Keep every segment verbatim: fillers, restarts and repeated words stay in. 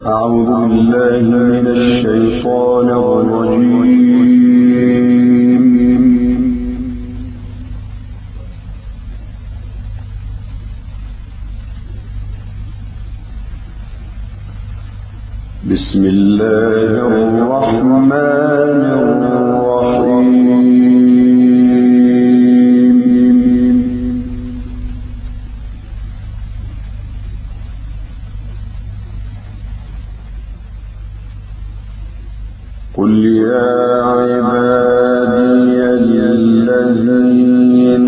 أعوذ بالله من الشيطان الرجيم. بسم الله الرحمن الرحيم. قل يا عبادي الذين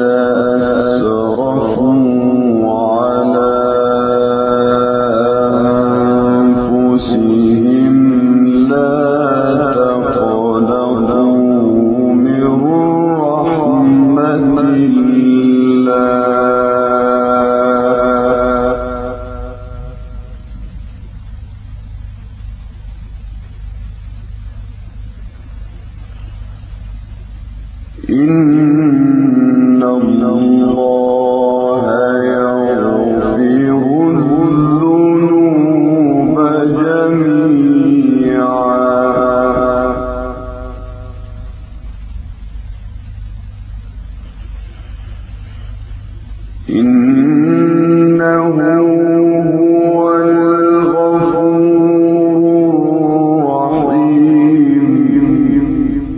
أسرفوا على أنفسهم لا تقنطوا من رحمة الله إن الله يغفر الذنوب جميعا إنه هو الغفور الرحيم.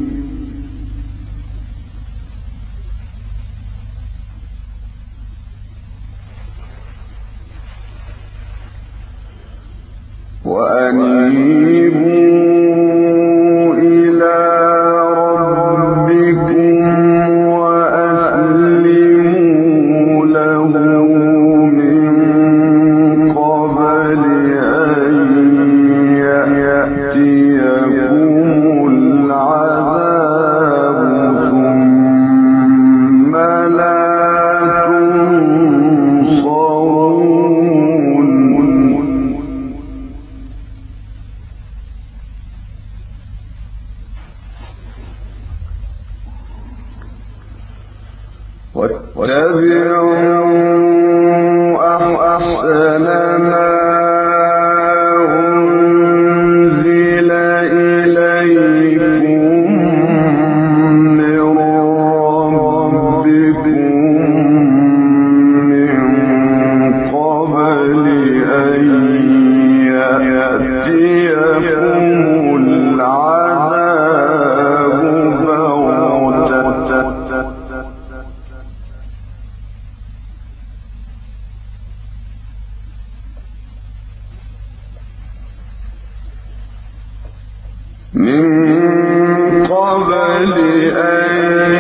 وأنيبوا إلى ربكم وأسلموا له من قبل أن يأتيكم العذاب ثم لا تنصرون. واتبعوا أحسن ما أنزل إليكم من ربكم من قبل أن يأتيكم العذاب بغتة من قبل أن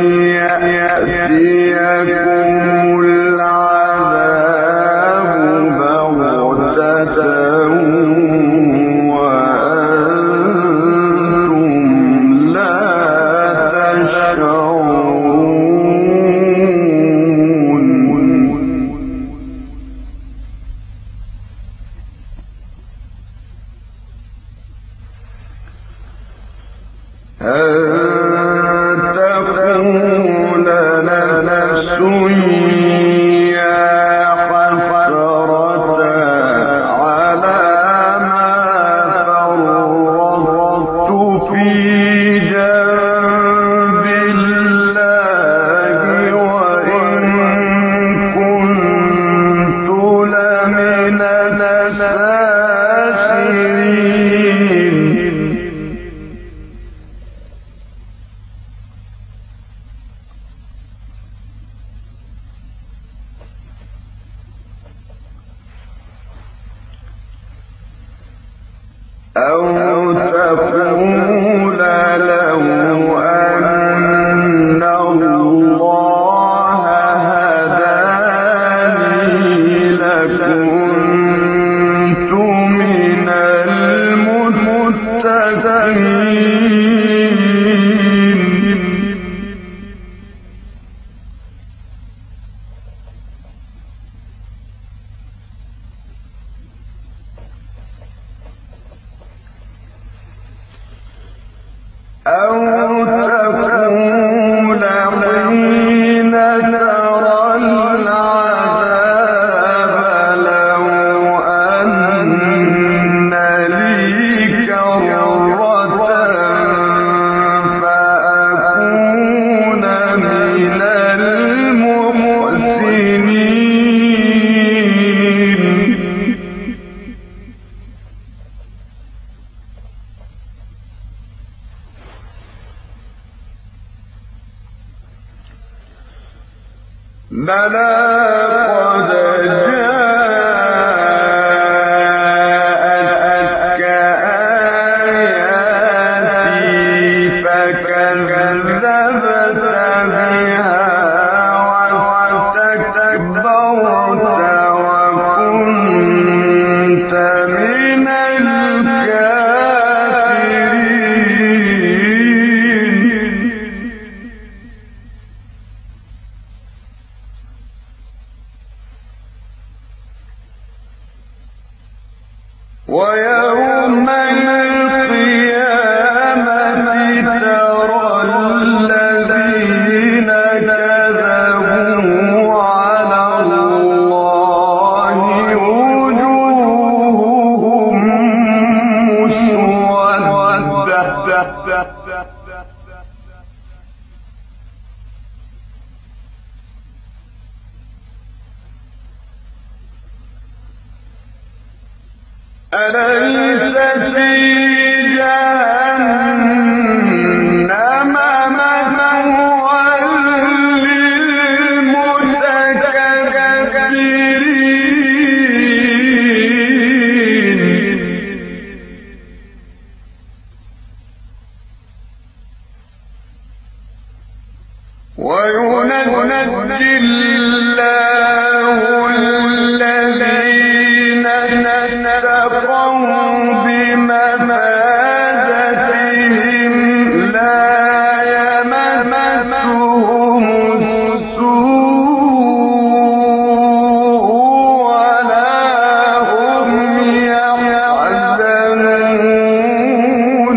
يأتيكم العذاب بغتة وأنتم لا تشعرون. أن تقول نفس يا حسرة على ما فرطت في جنب الله وإن كنت لمن الساخرين. أو تقول لو أن الله هداني لكنت من المتقين. أو تقول حين ترى العذاب لو أن بلى قد جاءتك آياتي فكذبت بها واستكبرت وكنت من الكافرين. ويوم القيامة ترى الذين كذبوا على الله وجوههم مسودة أليس في جهنم مثوى للمتكبرين. وينجي الله الذين اتقوا بمفازتهم لا يمسهم السوء ولا هم يحزنون.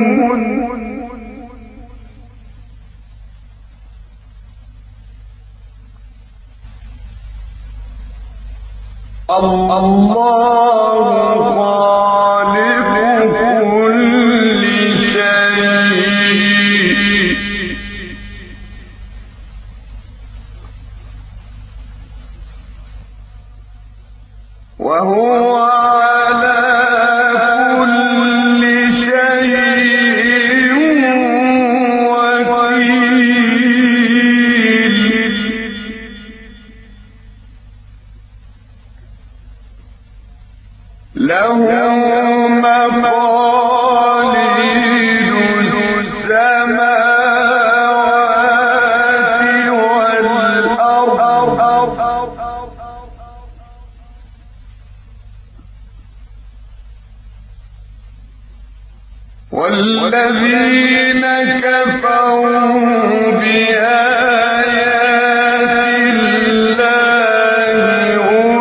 الله خالق كل شيء وهو على كل شيء وكيل. له مقاليد السماوات والأرض والذين كفروا بآيات الله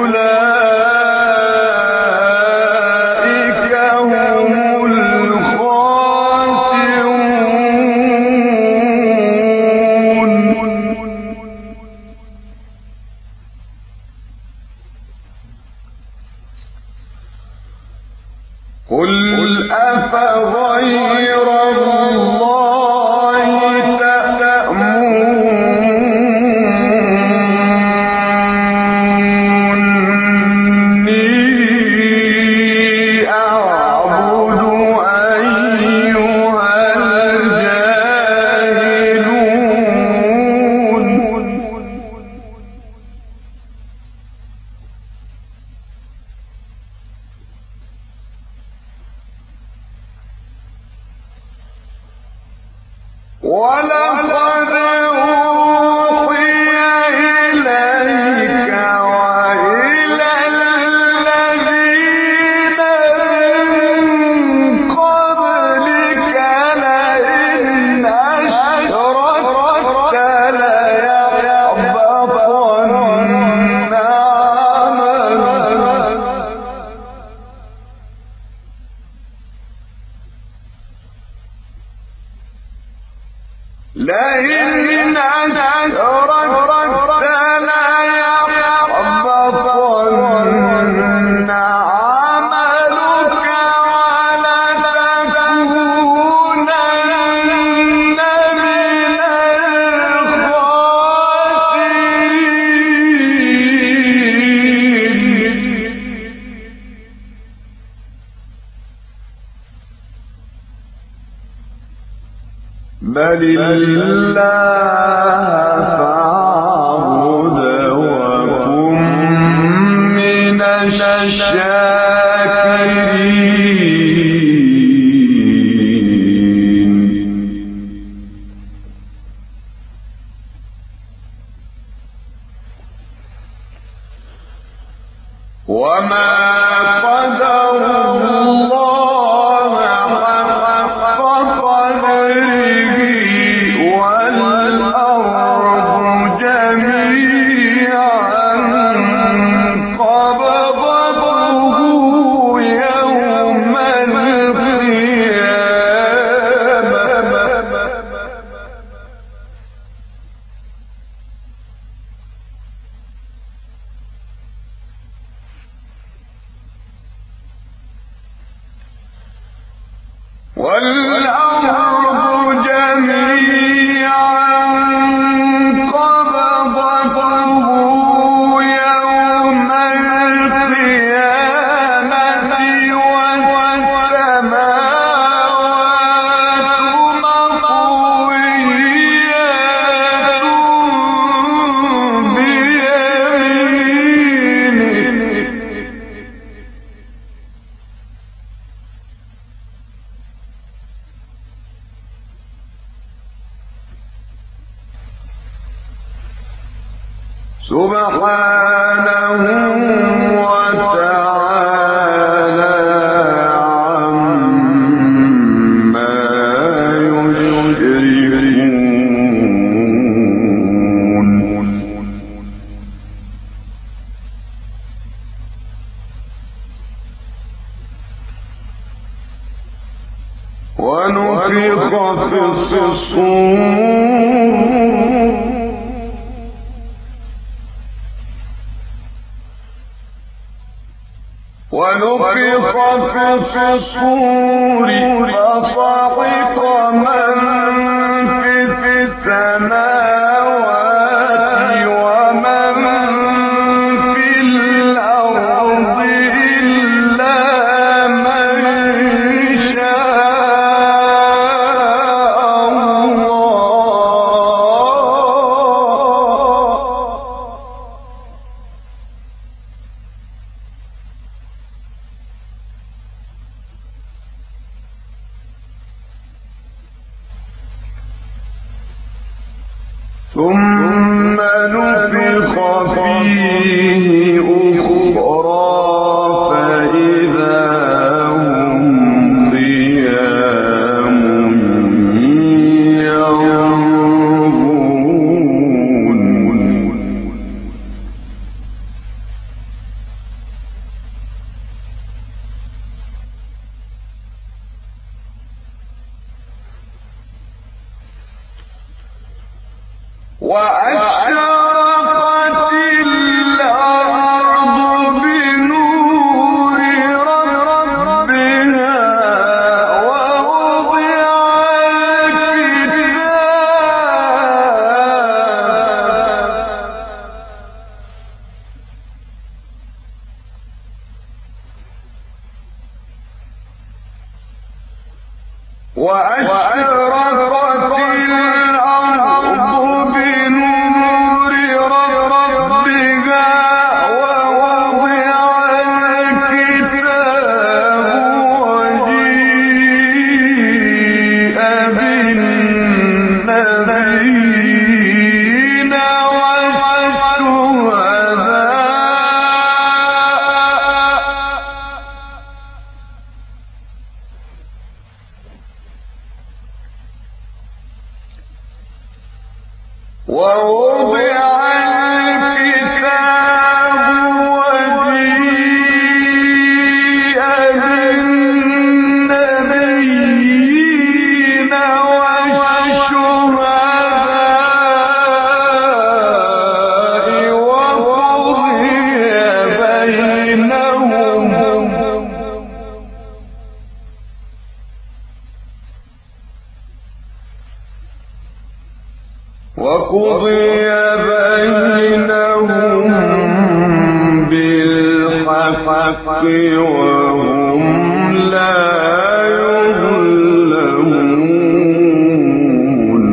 أولئك هم الخاسرون. قل أفغير الله تأمروني أعبد أيها الجاهلون. ولقد أوحي إليك وإلى الذين من قبلك لئن أشركت ليحبطن عملك. لئن أشركت ليحبطن عملك ولتكونن من الخاسرين. بل الله فاعبد ثم نفخ فيه أخرى فإذا هم قيام ينظرون وأشرقت الأرض بنور ربها ووضع الكتاب وأشرقت ووضع الكتاب وجيء بالنبيين والشهداء وقضي بينهم وقضي بينهم بالحق وهم لا يظلمون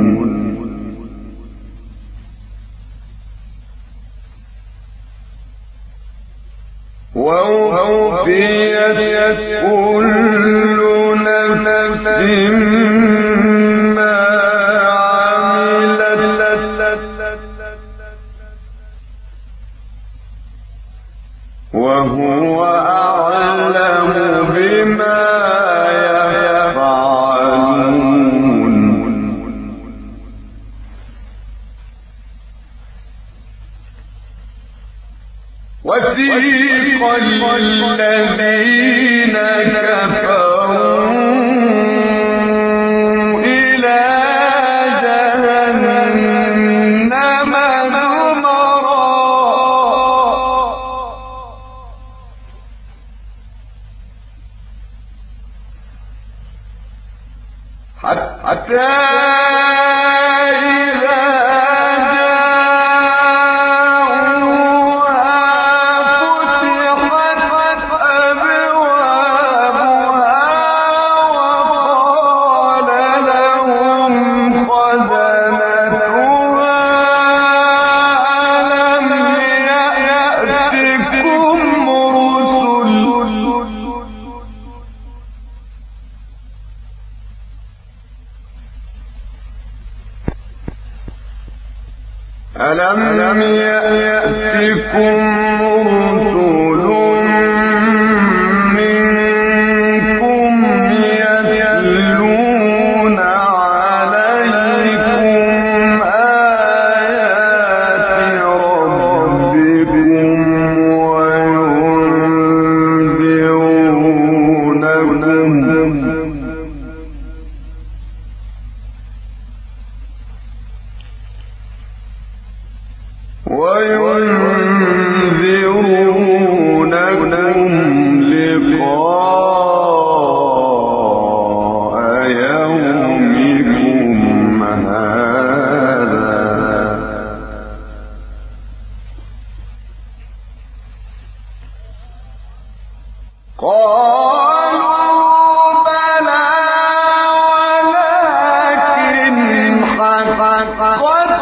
ووفيت كل نفس وهو وسيق الذين كفروا إلى جهنم زمرا حتى ألم يأتكم رسل منكم يتلون عليكم آيات ربكم وينذرونكم وينذرونكم لقاء يومكم هذا قالوا بلى ولكن حقت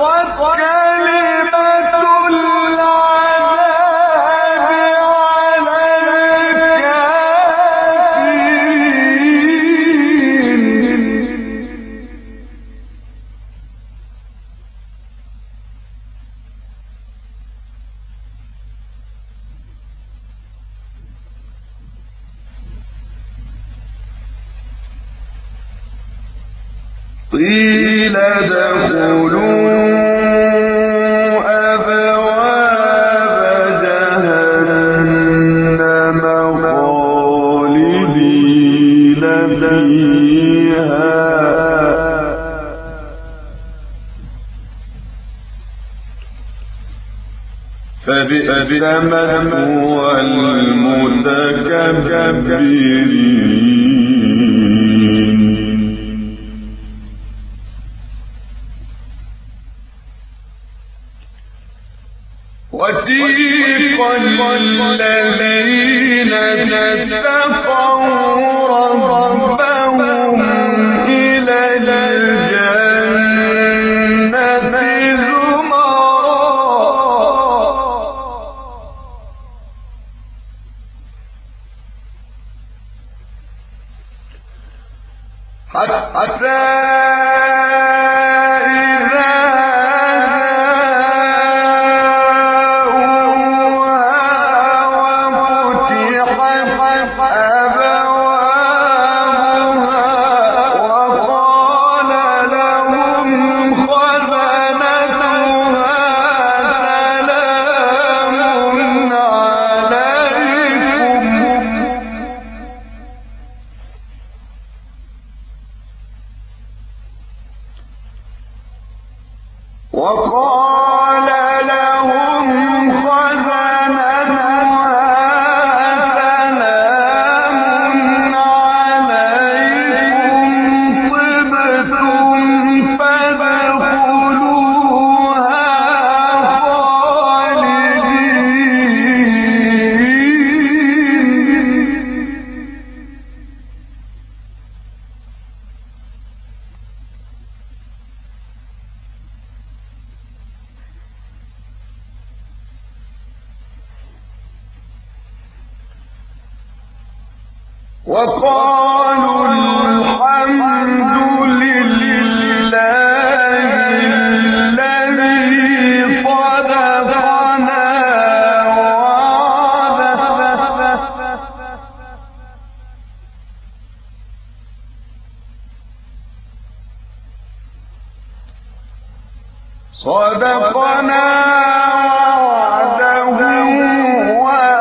قيل ادخلوا أبواب جهنم خالدين فيها فبئس مثوى المتكبرين وسيق الذين اتقوا ربهم إلى الجنة زمرا حتى وقال لهم خزنتها سلام عليكم طبتم فادخلوها خالدين وقالوا الحمد لله الذي صدقنا وعده صدقنا وعده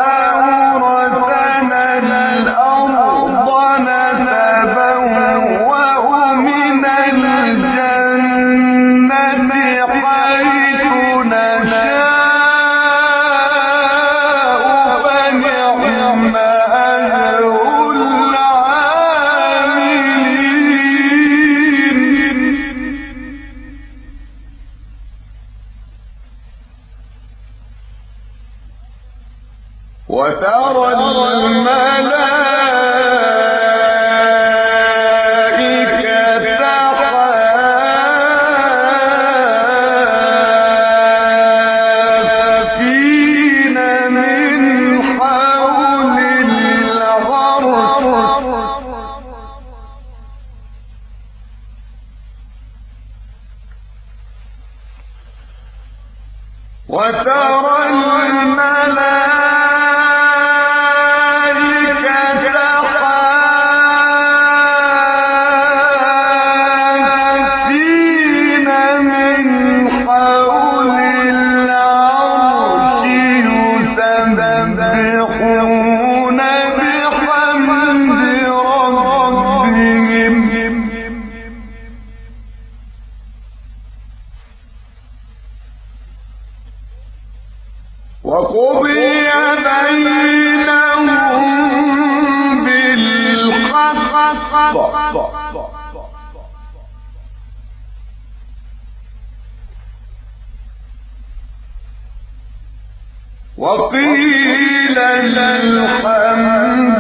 وترى وقضي بينهم بالقسط وقيل الحمد